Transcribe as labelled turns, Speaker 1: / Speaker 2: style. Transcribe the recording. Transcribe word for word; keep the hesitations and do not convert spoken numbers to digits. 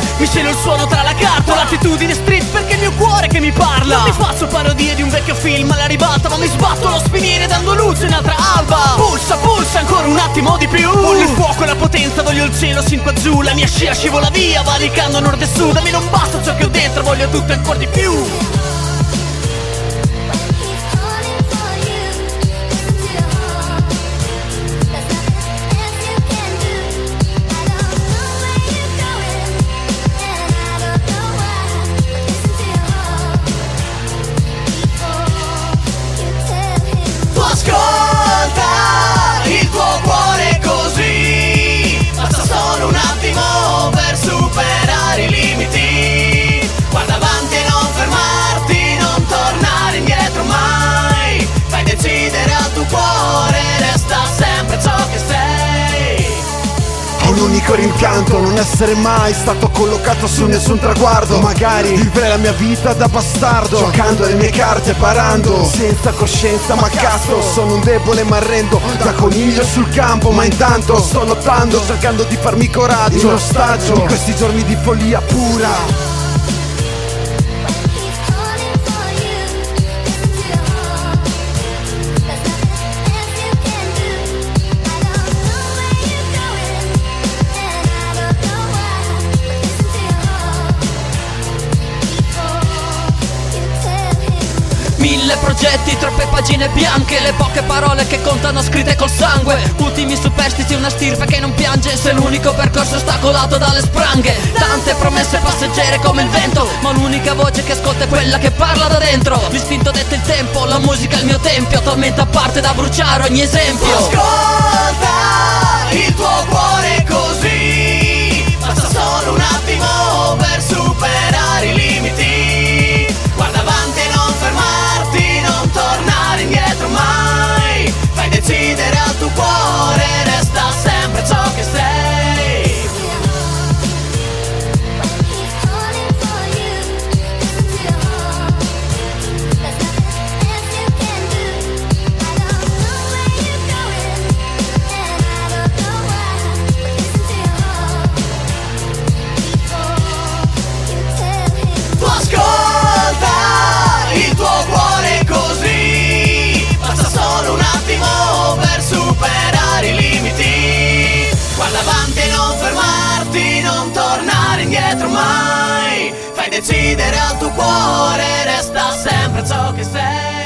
Speaker 1: Mi celo il suono tra la carta, l'attitudine street perché il mio cuore che mi parla. Non mi faccio parodie di un vecchio film alla ribalta, ma mi sbatto allo spinire dando luce in altra alba. Pulsa, pulsa ancora un attimo di più. Voglio il fuoco e la potenza, voglio il cielo sin qua giù. La mia scia scivola via, valicando nord e sud. A me non basta ciò che ho dentro, voglio tutto e ancora di più.
Speaker 2: Un unico rimpianto, non essere mai stato collocato su nessun traguardo. Magari vivere la mia vita da bastardo, giocando le mie carte, parando senza coscienza ma casto. Sono un debole ma arrendo, da coniglio sul campo. Ma intanto sto lottando, cercando di farmi coraggio in ostaggio di questi giorni di follia pura.
Speaker 1: Mille progetti, troppe pagine bianche, le poche parole che contano scritte col sangue. Ultimi superstiti, una stirpe che non piange, se l'unico percorso ostacolato dalle spranghe. Tante promesse passeggere come il vento, ma l'unica voce che ascolta è quella che parla da dentro. L'istinto detta il tempo, la musica è il mio tempio, attualmente a parte da bruciare ogni esempio.
Speaker 3: Ascolta il tuo cuore così, basta solo un attimo per superare i limiti. Guarda avanti e non fermarti, non tornare indietro mai. Fai decidere al tuo cuore, resta sempre ciò che sei. Tu ascolta il tuo cuore così, basta solo un attimo per superare i limiti. Guarda avanti e non fermarti, non tornare indietro mai. Fai decidere al tuo cuore, resta sempre ciò che sei.